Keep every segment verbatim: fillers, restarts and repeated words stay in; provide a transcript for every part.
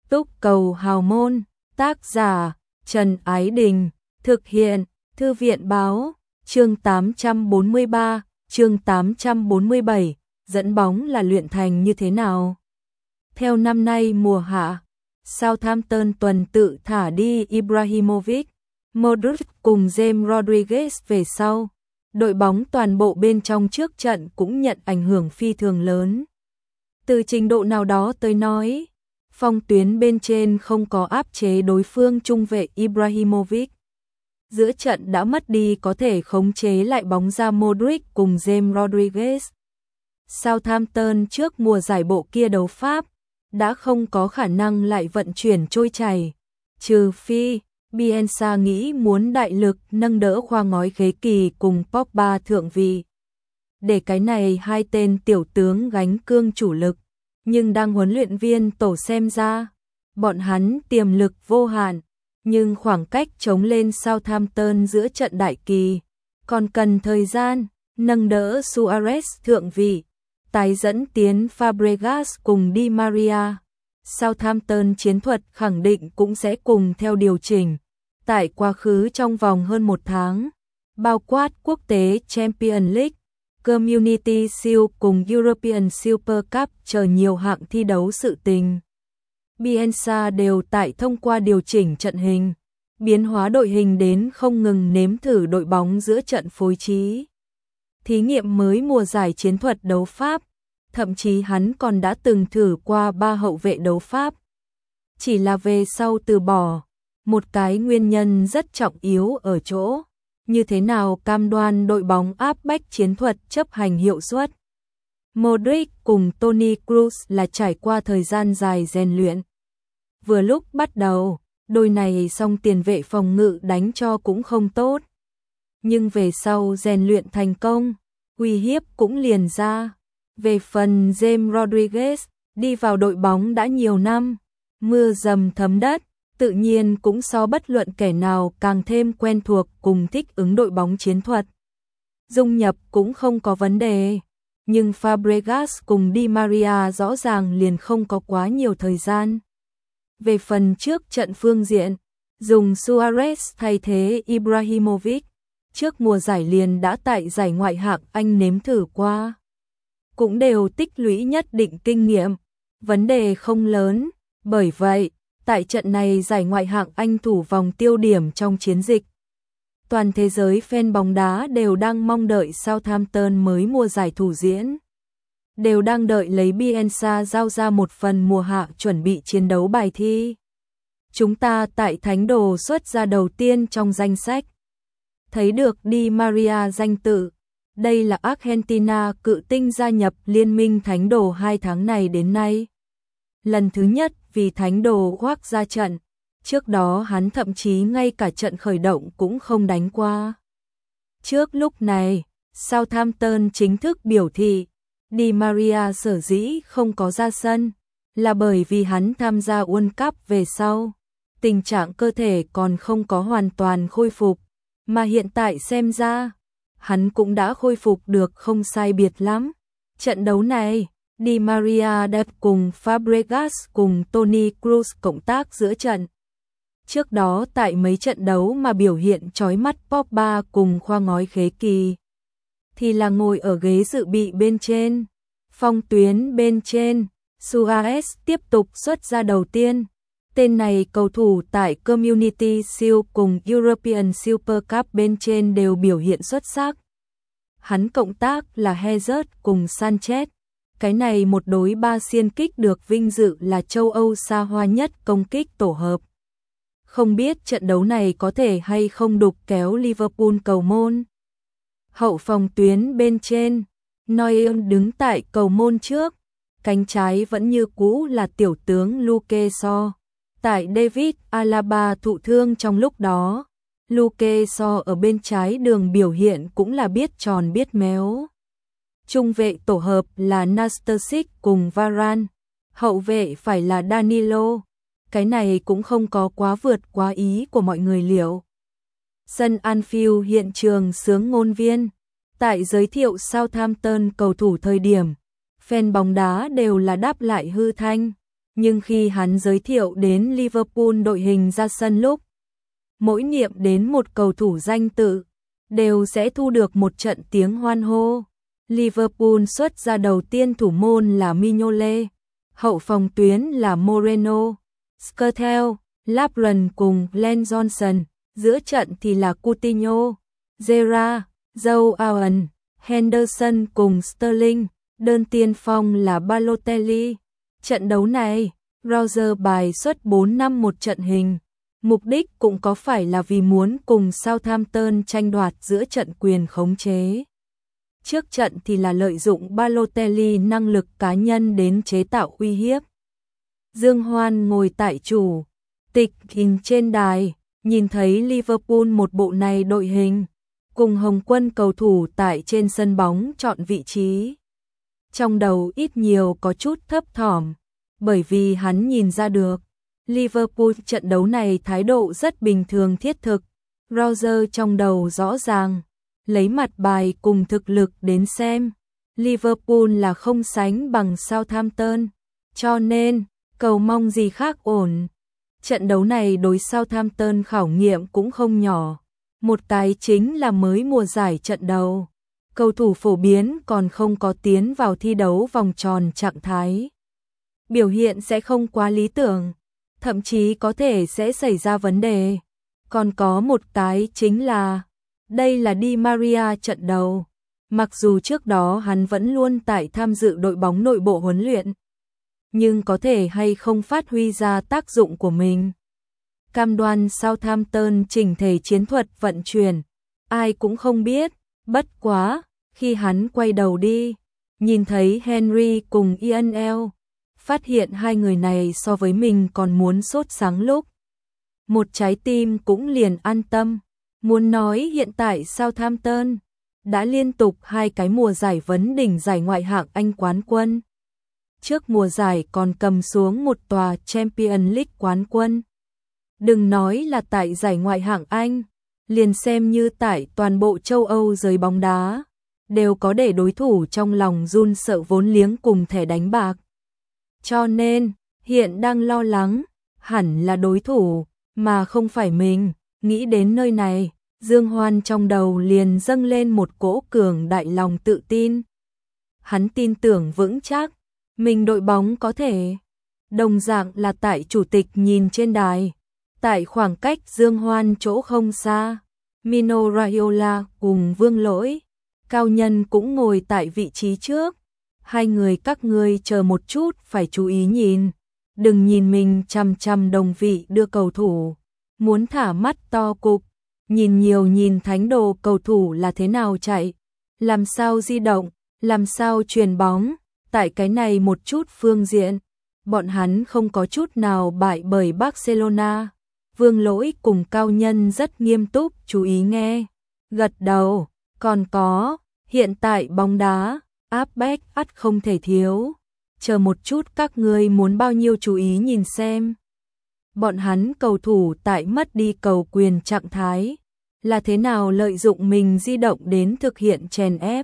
Túc cầu hào môn, tác giả Trần Ái Đình, thực hiện Thư viện Báo, chương tám trăm bốn mươi ba, chương tám trăm bốn mươi bảy, dẫn bóng là luyện thành như thế nào? Theo năm nay mùa hạ, Southampton tuần tự thả đi Ibrahimovic, Modric cùng James Rodriguez về sau. Đội bóng toàn bộ bên trong trước trận cũng nhận ảnh hưởng phi thường lớn. Từ trình độ nào đó tới nói, phong tuyến bên trên không có áp chế đối phương trung vệ Ibrahimovic. Giữa trận đã mất đi có thể khống chế lại bóng ra Modric cùng James Rodriguez. Southampton trước mùa giải bộ kia đấu Pháp đã không có khả năng lại vận chuyển trôi chảy, trừ phi Bielsa nghĩ muốn đại lực nâng đỡ khoa ngói ghế kỳ cùng Pogba thượng vị. Để cái này hai tên tiểu tướng gánh cương chủ lực, nhưng đang huấn luyện viên tổ xem ra, bọn hắn tiềm lực vô hạn, nhưng khoảng cách chống lên Southampton giữa trận đại kỳ, còn cần thời gian, nâng đỡ Suarez thượng vị, tái dẫn tiến Fabregas cùng Di Maria. Southampton chiến thuật khẳng định cũng sẽ cùng theo điều chỉnh. Tại quá khứ trong vòng hơn một tháng, bao quát quốc tế Champions League, Community Shield cùng European Super Cup chờ nhiều hạng thi đấu sự tình. Bielsa đều tại thông qua điều chỉnh trận hình, biến hóa đội hình đến không ngừng nếm thử đội bóng giữa trận phối trí. Thí nghiệm mới mùa giải chiến thuật đấu Pháp, thậm chí hắn còn đã từng thử qua ba hậu vệ đấu Pháp. Chỉ là về sau từ bỏ, một cái nguyên nhân rất trọng yếu ở chỗ, như thế nào cam đoan đội bóng áp bách chiến thuật chấp hành hiệu suất. Modric cùng Toni Kroos là trải qua thời gian dài rèn luyện. Vừa lúc bắt đầu, đôi này song tiền vệ phòng ngự đánh cho cũng không tốt. Nhưng về sau rèn luyện thành công, uy hiếp cũng liền ra. Về phần James Rodriguez, đi vào đội bóng đã nhiều năm, mưa dầm thấm đất, tự nhiên cũng so bất luận kẻ nào càng thêm quen thuộc cùng thích ứng đội bóng chiến thuật. Dung nhập cũng không có vấn đề, nhưng Fabregas cùng Di Maria rõ ràng liền không có quá nhiều thời gian. Về phần trước trận phương diện, dùng Suarez thay thế Ibrahimovic, trước mùa giải liền đã tại giải ngoại hạng Anh nếm thử qua. Cũng đều tích lũy nhất định kinh nghiệm, vấn đề không lớn, bởi vậy, tại trận này giải ngoại hạng Anh thủ vòng tiêu điểm trong chiến dịch. Toàn thế giới fan bóng đá đều đang mong đợi Southampton mới mùa giải thủ diễn. Đều đang đợi lấy Bielsa giao ra một phần mùa hạ chuẩn bị chiến đấu bài thi. Chúng ta tại Thánh Đồ xuất ra đầu tiên trong danh sách. Thấy được Di Maria danh tự. Đây là Argentina cự tinh gia nhập Liên minh Thánh Đồ hai tháng này đến nay. Lần thứ nhất vì Thánh Đồ khoác ra trận, trước đó hắn thậm chí ngay cả trận khởi động cũng không đánh qua. Trước lúc này, Southampton chính thức biểu thị, Di Maria sở dĩ không có ra sân, là bởi vì hắn tham gia World Cup về sau. Tình trạng cơ thể còn không có hoàn toàn khôi phục, mà hiện tại xem ra, hắn cũng đã khôi phục được không sai biệt lắm. Trận đấu này, Di Maria đã cùng Fabregas cùng Toni Kroos cộng tác giữa trận. Trước đó tại mấy trận đấu mà biểu hiện chói mắt Pogba cùng khoa ngói khế kỳ, thì là ngồi ở ghế dự bị bên trên. Phong tuyến bên trên, Suarez tiếp tục xuất ra đầu tiên. Tên này cầu thủ tại Community Shield cùng European Super Cup bên trên đều biểu hiện xuất sắc. Hắn cộng tác là Hazard cùng Sanchez. Cái này một đối ba xiên kích được vinh dự là châu Âu xa hoa nhất công kích tổ hợp. Không biết trận đấu này có thể hay không đục kéo Liverpool cầu môn. Hậu phòng tuyến bên trên, Neuer đứng tại cầu môn trước. Cánh trái vẫn như cũ là tiểu tướng Luke Shaw. Tại David Alaba thụ thương trong lúc đó, Luke Shaw ở bên trái đường biểu hiện cũng là biết tròn biết méo. Trung vệ tổ hợp là Nastasic cùng Varane, hậu vệ phải là Danilo. Cái này cũng không có quá vượt quá ý của mọi người liệu. Sân Anfield hiện trường sướng ngôn viên. Tại giới thiệu Southampton cầu thủ thời điểm, fan bóng đá đều là đáp lại hư thanh. Nhưng khi hắn giới thiệu đến Liverpool đội hình ra sân lúc, mỗi niệm đến một cầu thủ danh tự, đều sẽ thu được một trận tiếng hoan hô. Liverpool xuất ra đầu tiên thủ môn là Mignolet, hậu phòng tuyến là Moreno, Skrtel, Lovren cùng Glenn Johnson, giữa trận thì là Coutinho, Gerrard, Joe Allen, Henderson cùng Sterling, đơn tiên phong là Balotelli. Trận đấu này, Roger bài xuất bốn năm một trận hình, mục đích cũng có phải là vì muốn cùng Southampton tranh đoạt giữa trận quyền khống chế. Trước trận thì là lợi dụng Balotelli năng lực cá nhân đến chế tạo uy hiếp. Dương Hoan ngồi tại chủ tịch hình trên đài, nhìn thấy Liverpool một bộ này đội hình, cùng Hồng Quân cầu thủ tại trên sân bóng chọn vị trí. Trong đầu ít nhiều có chút thấp thỏm, bởi vì hắn nhìn ra được, Liverpool trận đấu này thái độ rất bình thường thiết thực. Roger trong đầu rõ ràng, lấy mặt bài cùng thực lực đến xem, Liverpool là không sánh bằng Southampton, cho nên, cầu mong gì khác ổn. Trận đấu này đối Southampton khảo nghiệm cũng không nhỏ. Một cái chính là mới mùa giải trận đầu, cầu thủ phổ biến còn không có tiến vào thi đấu vòng tròn trạng thái. Biểu hiện sẽ không quá lý tưởng, thậm chí có thể sẽ xảy ra vấn đề. Còn có một cái chính là, đây là Di Maria trận đầu. Mặc dù trước đó hắn vẫn luôn tại tham dự đội bóng nội bộ huấn luyện, nhưng có thể hay không phát huy ra tác dụng của mình. Cam đoan Southampton chỉnh thể chiến thuật vận chuyển, ai cũng không biết, bất quá, khi hắn quay đầu đi, nhìn thấy Henry cùng Ian El, phát hiện hai người này so với mình còn muốn sốt sáng lúc. Một trái tim cũng liền an tâm, muốn nói hiện tại Southampton đã liên tục hai cái mùa giải vấn đỉnh giải ngoại hạng Anh quán quân. Trước mùa giải còn cầm xuống một tòa Champions League quán quân. Đừng nói là tại giải ngoại hạng Anh, liền xem như tại toàn bộ châu Âu giới bóng đá, đều có để đối thủ trong lòng run sợ vốn liếng cùng thẻ đánh bạc. Cho nên, hiện đang lo lắng, hẳn là đối thủ, mà không phải mình. Nghĩ đến nơi này, Dương Hoan trong đầu liền dâng lên một cỗ cường đại lòng tự tin. Hắn tin tưởng vững chắc, mình đội bóng có thể. Đồng dạng là tại chủ tịch nhìn trên đài, tại khoảng cách Dương Hoan chỗ không xa, Mino Raiola cùng Vương Lỗi, Cao Nhân cũng ngồi tại vị trí trước. Hai người các ngươi chờ một chút phải chú ý nhìn, đừng nhìn mình chằm chằm đồng vị đưa cầu thủ, muốn thả mắt to cục, nhìn nhiều nhìn thánh đồ cầu thủ là thế nào chạy, làm sao di động, làm sao truyền bóng, tại cái này một chút phương diện, bọn hắn không có chút nào bại bởi Barcelona. Vương Lỗi cùng Cao Nhân rất nghiêm túc chú ý nghe, gật đầu, còn có, hiện tại bóng đá, áp bách ắt không thể thiếu, chờ một chút các ngươi muốn bao nhiêu chú ý nhìn xem. Bọn hắn cầu thủ tại mất đi cầu quyền trạng thái, là thế nào lợi dụng mình di động đến thực hiện chèn ép.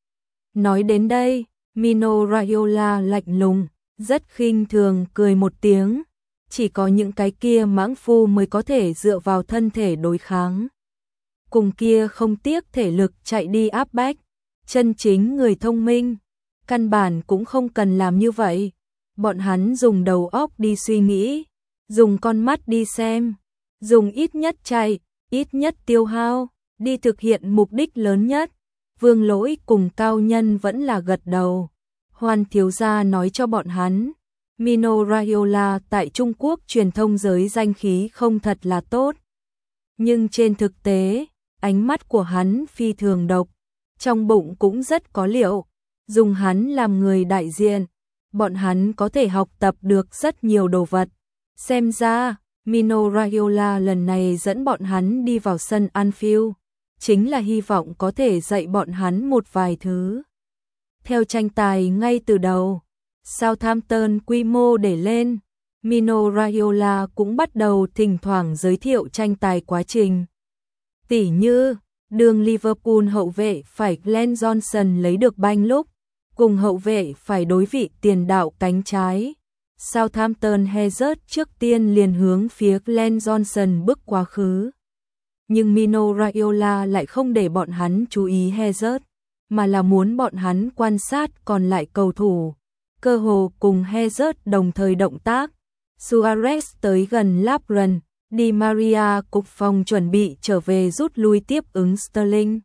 Nói đến đây, Mino Raiola lạnh lùng, rất khinh thường cười một tiếng, chỉ có những cái kia mãng phu mới có thể dựa vào thân thể đối kháng. Cùng kia không tiếc thể lực chạy đi áp bách, chân chính người thông minh, căn bản cũng không cần làm như vậy. Bọn hắn dùng đầu óc đi suy nghĩ, dùng con mắt đi xem, dùng ít nhất chạy, ít nhất tiêu hao, đi thực hiện mục đích lớn nhất. Vương Lỗi cùng Cao Nhân vẫn là gật đầu. Hoan thiếu gia nói cho bọn hắn, Mino Raiola tại Trung Quốc truyền thông giới danh khí không thật là tốt. Nhưng trên thực tế, ánh mắt của hắn phi thường độc, trong bụng cũng rất có liệu, dùng hắn làm người đại diện, bọn hắn có thể học tập được rất nhiều đồ vật. Xem ra, Mino Raiola lần này dẫn bọn hắn đi vào sân Anfield, chính là hy vọng có thể dạy bọn hắn một vài thứ. Theo tranh tài ngay từ đầu, Southampton quy mô để lên, Mino Raiola cũng bắt đầu thỉnh thoảng giới thiệu tranh tài quá trình. Tỉ như, đường Liverpool hậu vệ phải Glenn Johnson lấy được banh lúc, cùng hậu vệ phải đối vị tiền đạo cánh trái. Southampton Hazard trước tiên liền hướng phía Glenn Johnson bước quá khứ. Nhưng Mino Raiola lại không để bọn hắn chú ý Hazard, mà là muốn bọn hắn quan sát còn lại cầu thủ. Cơ hồ cùng Hazard đồng thời động tác. Suarez tới gần Lovren, Di Maria cục phòng chuẩn bị trở về rút lui tiếp ứng Sterling.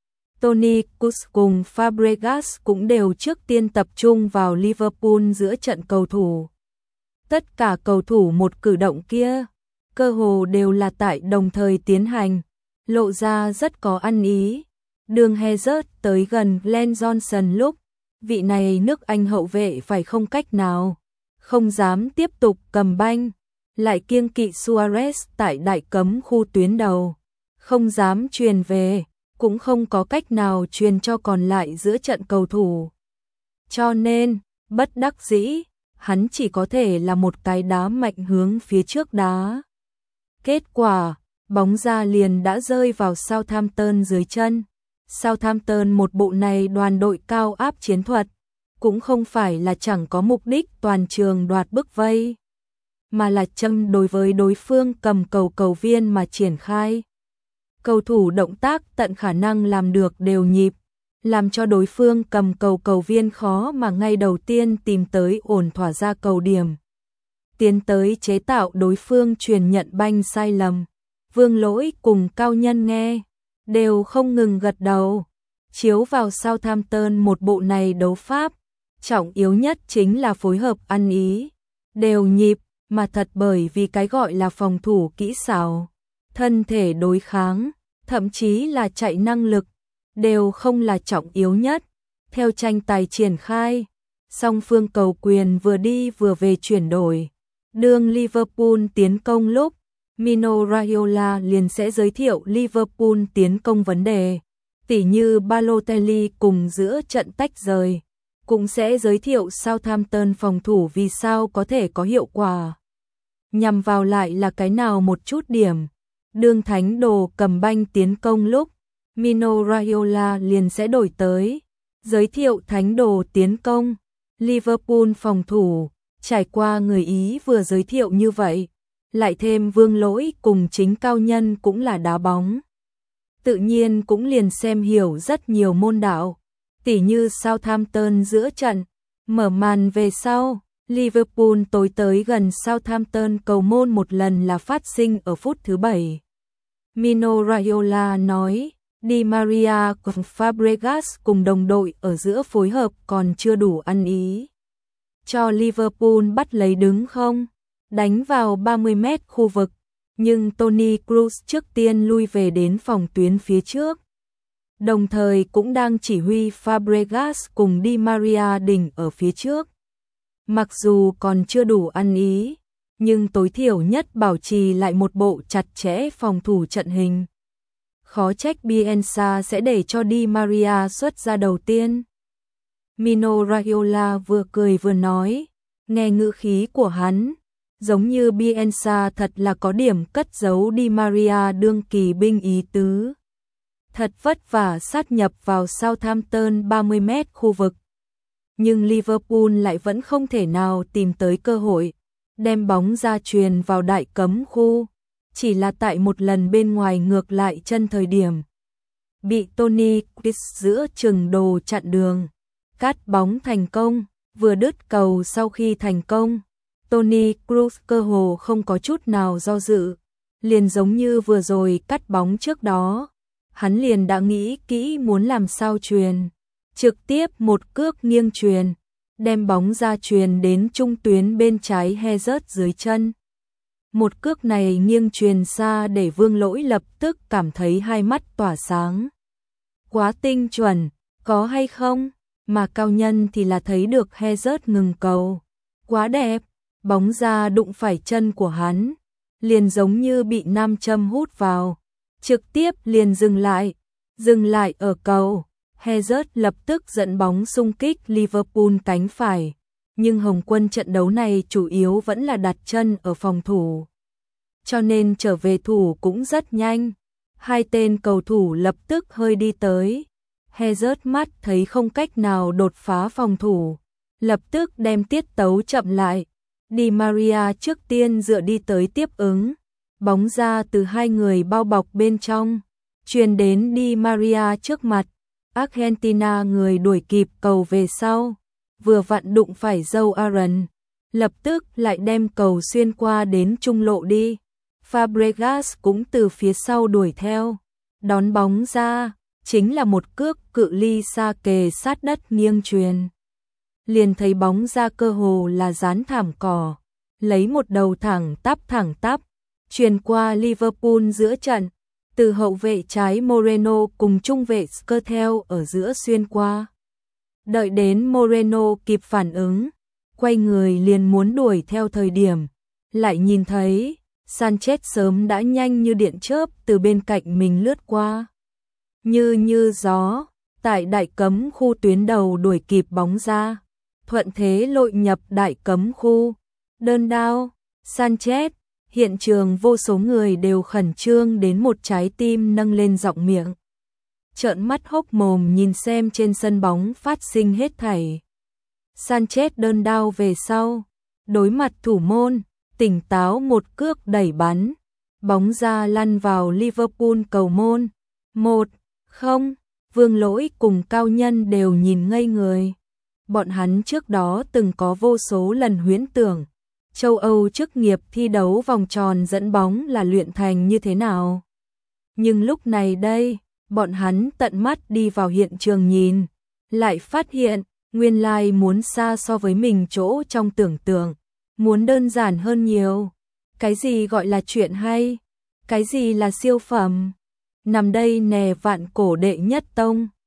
Toni Kroos cùng Fabregas cũng đều trước tiên tập trung vào Liverpool giữa trận cầu thủ. Tất cả cầu thủ một cử động kia, cơ hồ đều là tại đồng thời tiến hành, lộ ra rất có ăn ý. Đường Hazard tới gần Glenn Johnson lúc, vị này nước Anh hậu vệ phải không cách nào, không dám tiếp tục cầm banh, lại kiêng kỵ Suarez tại đại cấm khu tuyến đầu, không dám truyền về, cũng không có cách nào truyền cho còn lại giữa trận cầu thủ. Cho nên, bất đắc dĩ, hắn chỉ có thể là một cái đá mạnh hướng phía trước đá. Kết quả, bóng ra liền đã rơi vào Southampton dưới chân. Southampton một bộ này đoàn đội cao áp chiến thuật, cũng không phải là chẳng có mục đích toàn trường đoạt bức vây, mà là châm đối với đối phương cầm cầu cầu viên mà triển khai. Cầu thủ động tác tận khả năng làm được đều nhịp, làm cho đối phương cầm cầu cầu viên khó mà ngay đầu tiên tìm tới ổn thỏa ra cầu điểm. Tiến tới chế tạo đối phương truyền nhận banh sai lầm. Vương Lỗi cùng Cao Nhân nghe, đều không ngừng gật đầu. Chiếu vào Southampton một bộ này đấu pháp, trọng yếu nhất chính là phối hợp ăn ý, đều nhịp, mà thật bởi vì cái gọi là phòng thủ kỹ xảo, thân thể đối kháng, thậm chí là chạy năng lực, đều không là trọng yếu nhất. Theo tranh tài triển khai, song phương cầu quyền vừa đi vừa về chuyển đổi. Đương Liverpool tiến công lúc, Mino Raiola liền sẽ giới thiệu Liverpool tiến công vấn đề, tỉ như Balotelli cùng giữa trận tách rời, cũng sẽ giới thiệu Southampton phòng thủ vì sao có thể có hiệu quả. Nhằm vào lại là cái nào một chút điểm. Đương thánh đồ cầm banh tiến công lúc, Mino Raiola liền sẽ đổi tới, giới thiệu thánh đồ tiến công, Liverpool phòng thủ. Trải qua người Ý vừa giới thiệu như vậy, lại thêm Vương Lỗi cùng chính Cao Nhân cũng là đá bóng, tự nhiên cũng liền xem hiểu rất nhiều môn đạo, tỉ như Southampton giữa trận, mở màn về sau, Liverpool tối tới gần Southampton cầu môn một lần là phát sinh ở phút thứ bảy. Mino Raiola nói, Di Maria cùng Fabregas cùng đồng đội ở giữa phối hợp còn chưa đủ ăn ý. Cho Liverpool bắt lấy đứng không, đánh vào ba mươi mét khu vực, nhưng Toni Kroos trước tiên lui về đến phòng tuyến phía trước. Đồng thời cũng đang chỉ huy Fabregas cùng Di Maria đỉnh ở phía trước. Mặc dù còn chưa đủ ăn ý, nhưng tối thiểu nhất bảo trì lại một bộ chặt chẽ phòng thủ trận hình. Khó trách Bielsa sẽ để cho Di Maria xuất ra đầu tiên. Mino Raiola vừa cười vừa nói, nghe ngữ khí của hắn, giống như Bielsa thật là có điểm cất giấu Di Maria đương kỳ binh ý tứ. Thật vất vả sát nhập vào Southampton ba mươi mét khu vực. Nhưng Liverpool lại vẫn không thể nào tìm tới cơ hội, đem bóng ra truyền vào đại cấm khu, chỉ là tại một lần bên ngoài ngược lại chân thời điểm. Bị Toni Kroos giữa chừng đồ chặn đường. Cắt bóng thành công, vừa đứt cầu sau khi thành công, Toni Kroos cơ hồ không có chút nào do dự, liền giống như vừa rồi cắt bóng trước đó, hắn liền đã nghĩ kỹ muốn làm sao truyền, trực tiếp một cước nghiêng truyền, đem bóng ra truyền đến trung tuyến bên trái Hazard dưới chân. Một cước này nghiêng truyền xa để Vương Lỗi lập tức cảm thấy hai mắt tỏa sáng. Quá tinh chuẩn, có hay không? Mà Cao Nhân thì là thấy được Hazard ngừng cầu. Quá đẹp, bóng ra đụng phải chân của hắn, liền giống như bị nam châm hút vào, trực tiếp liền dừng lại, dừng lại ở cầu. Hazard lập tức dẫn bóng xung kích Liverpool cánh phải, nhưng Hồng Quân trận đấu này chủ yếu vẫn là đặt chân ở phòng thủ. Cho nên trở về thủ cũng rất nhanh, hai tên cầu thủ lập tức hơi đi tới. Hazard mắt thấy không cách nào đột phá phòng thủ, lập tức đem tiết tấu chậm lại, Di Maria trước tiên dựa đi tới tiếp ứng, bóng ra từ hai người bao bọc bên trong, truyền đến Di Maria trước mặt. Argentina người đuổi kịp cầu về sau, vừa vặn đụng phải dâu Aaron, lập tức lại đem cầu xuyên qua đến trung lộ đi. Fabregas cũng từ phía sau đuổi theo, đón bóng ra, chính là một cước cự ly xa kề sát đất nghiêng truyền. Liền thấy bóng ra cơ hồ là dán thảm cỏ, lấy một đầu thẳng tắp thẳng tắp, truyền qua Liverpool giữa trận, từ hậu vệ trái Moreno cùng trung vệ Skrtel ở giữa xuyên qua. Đợi đến Moreno kịp phản ứng, quay người liền muốn đuổi theo thời điểm, lại nhìn thấy Sanchez sớm đã nhanh như điện chớp từ bên cạnh mình lướt qua. Như như gió, tại đại cấm khu tuyến đầu đuổi kịp bóng ra, thuận thế lội nhập đại cấm khu. Đơn đao, Sanchez, hiện trường vô số người đều khẩn trương đến một trái tim nâng lên giọng miệng. Trợn mắt hốc mồm nhìn xem trên sân bóng phát sinh hết thảy. Sanchez đơn đao về sau, đối mặt thủ môn, tỉnh táo một cước đẩy bắn, bóng ra lăn vào Liverpool cầu môn. Một, không, Vương Lỗi cùng Cao Nhân đều nhìn ngây người. Bọn hắn trước đó từng có vô số lần huyễn tưởng, châu Âu chức nghiệp thi đấu vòng tròn dẫn bóng là luyện thành như thế nào. Nhưng lúc này đây, bọn hắn tận mắt đi vào hiện trường nhìn, lại phát hiện, nguyên lai muốn xa so với mình chỗ trong tưởng tượng, muốn đơn giản hơn nhiều. Cái gì gọi là chuyện hay? Cái gì là siêu phẩm? Nằm đây nè vạn cổ đệ nhất tông.